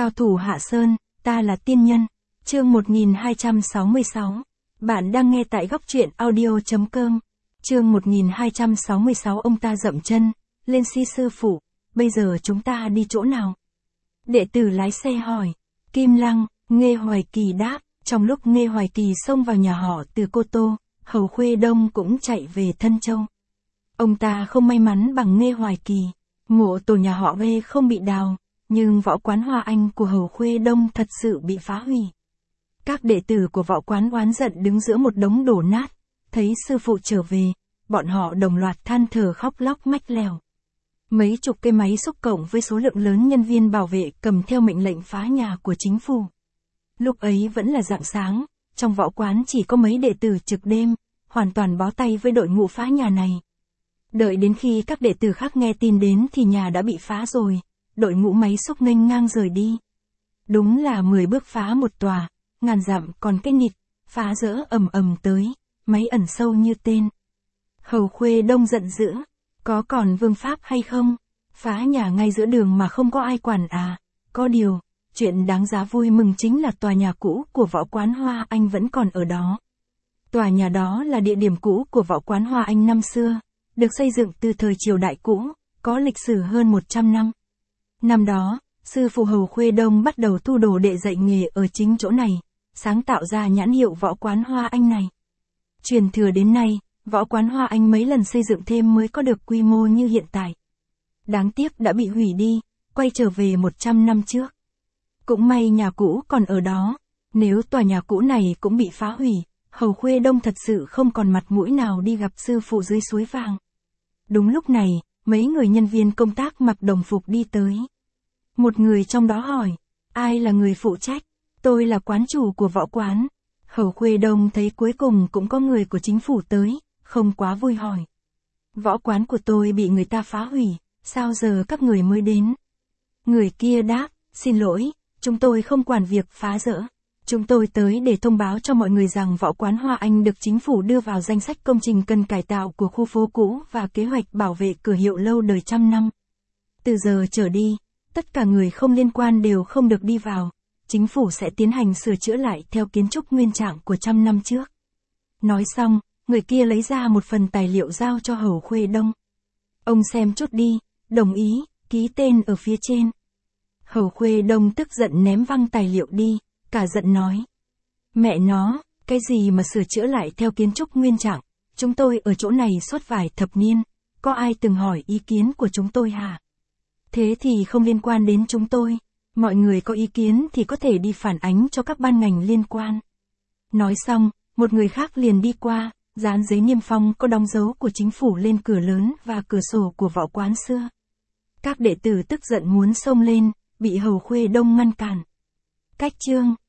Cao thủ Hạ Sơn, ta là tiên nhân. Chương 1266. Bạn đang nghe tại góc truyện audio.com. Chương 1266. Ông ta dậm chân, lên sư phụ, bây giờ chúng ta đi chỗ nào? Đệ tử lái xe hỏi. Kim Lăng, Nghê Hoài Kỳ đáp. Trong lúc Nghê Hoài Kỳ xông vào nhà họ từ Cô Tô, Hầu Khuê Đông cũng chạy về Thân Châu. Ông ta không may mắn bằng Nghê Hoài Kỳ, mộ tổ nhà họ V không bị đào, nhưng võ quán Hoa Anh của Hầu Khuê Đông thật sự bị phá hủy. Các đệ tử của võ quán oán giận đứng giữa một đống đổ nát, thấy sư phụ trở về, bọn họ đồng loạt than thở khóc lóc mách lèo. Mấy chục cây máy xúc cộng với số lượng lớn nhân viên bảo vệ cầm theo mệnh lệnh phá nhà của chính phủ. Lúc ấy vẫn là rạng sáng, trong võ quán chỉ có mấy đệ tử trực đêm, hoàn toàn bó tay với đội ngũ phá nhà này. Đợi đến khi các đệ tử khác nghe tin đến thì nhà đã bị phá rồi, đội ngũ máy xúc nghênh ngang rời đi. Đúng là 10 bước phá một tòa, ngàn dặm còn cái nịt, phá rỡ ầm ầm tới, máy ẩn sâu như tên. Hầu Khuê Đông giận dữ, có còn vương pháp hay không? Phá nhà ngay giữa đường mà không có ai quản à? Có điều, chuyện đáng giá vui mừng chính là tòa nhà cũ của võ quán Hoa Anh vẫn còn ở đó. Tòa nhà đó là địa điểm cũ của võ quán Hoa Anh năm xưa, được xây dựng từ thời triều đại cũ, có lịch sử hơn 100 năm. Năm đó, sư phụ Hầu Khuê Đông bắt đầu thu đồ đệ dạy nghề ở chính chỗ này, sáng tạo ra nhãn hiệu võ quán Hoa Anh này. Truyền thừa đến nay, võ quán Hoa Anh mấy lần xây dựng thêm mới có được quy mô như hiện tại. Đáng tiếc đã bị hủy đi, quay trở về 100 năm trước. Cũng may nhà cũ còn ở đó, nếu tòa nhà cũ này cũng bị phá hủy, Hầu Khuê Đông thật sự không còn mặt mũi nào đi gặp sư phụ dưới suối vàng. Đúng lúc này, mấy người nhân viên công tác mặc đồng phục đi tới. Một người trong đó hỏi, ai là người phụ trách? Tôi là quán chủ của võ quán. Hầu Khuê Đông thấy cuối cùng cũng có người của chính phủ tới, không quá vui hỏi. Võ quán của tôi bị người ta phá hủy, sao giờ các người mới đến? Người kia đáp, xin lỗi, chúng tôi không quản việc phá rỡ. Chúng tôi tới để thông báo cho mọi người rằng võ quán Hoa Anh được chính phủ đưa vào danh sách công trình cần cải tạo của khu phố cũ và kế hoạch bảo vệ cửa hiệu lâu đời trăm năm. Từ giờ trở đi, tất cả người không liên quan đều không được đi vào, chính phủ sẽ tiến hành sửa chữa lại theo kiến trúc nguyên trạng của trăm năm trước. Nói xong, người kia lấy ra một phần tài liệu giao cho Hầu Khuê Đông. Ông xem chút đi, đồng ý, ký tên ở phía trên. Hầu Khuê Đông tức giận ném văng tài liệu đi, cả giận nói. Mẹ nó, cái gì mà sửa chữa lại theo kiến trúc nguyên trạng, chúng tôi ở chỗ này suốt vài thập niên, có ai từng hỏi ý kiến của chúng tôi hả? Thế thì không liên quan đến chúng tôi, mọi người có ý kiến thì có thể đi phản ánh cho các ban ngành liên quan. Nói xong, một người khác liền đi qua, dán giấy niêm phong có đóng dấu của chính phủ lên cửa lớn và cửa sổ của võ quán xưa. Các đệ tử tức giận muốn xông lên, bị Hầu Khuê Đông ngăn cản. Cách chương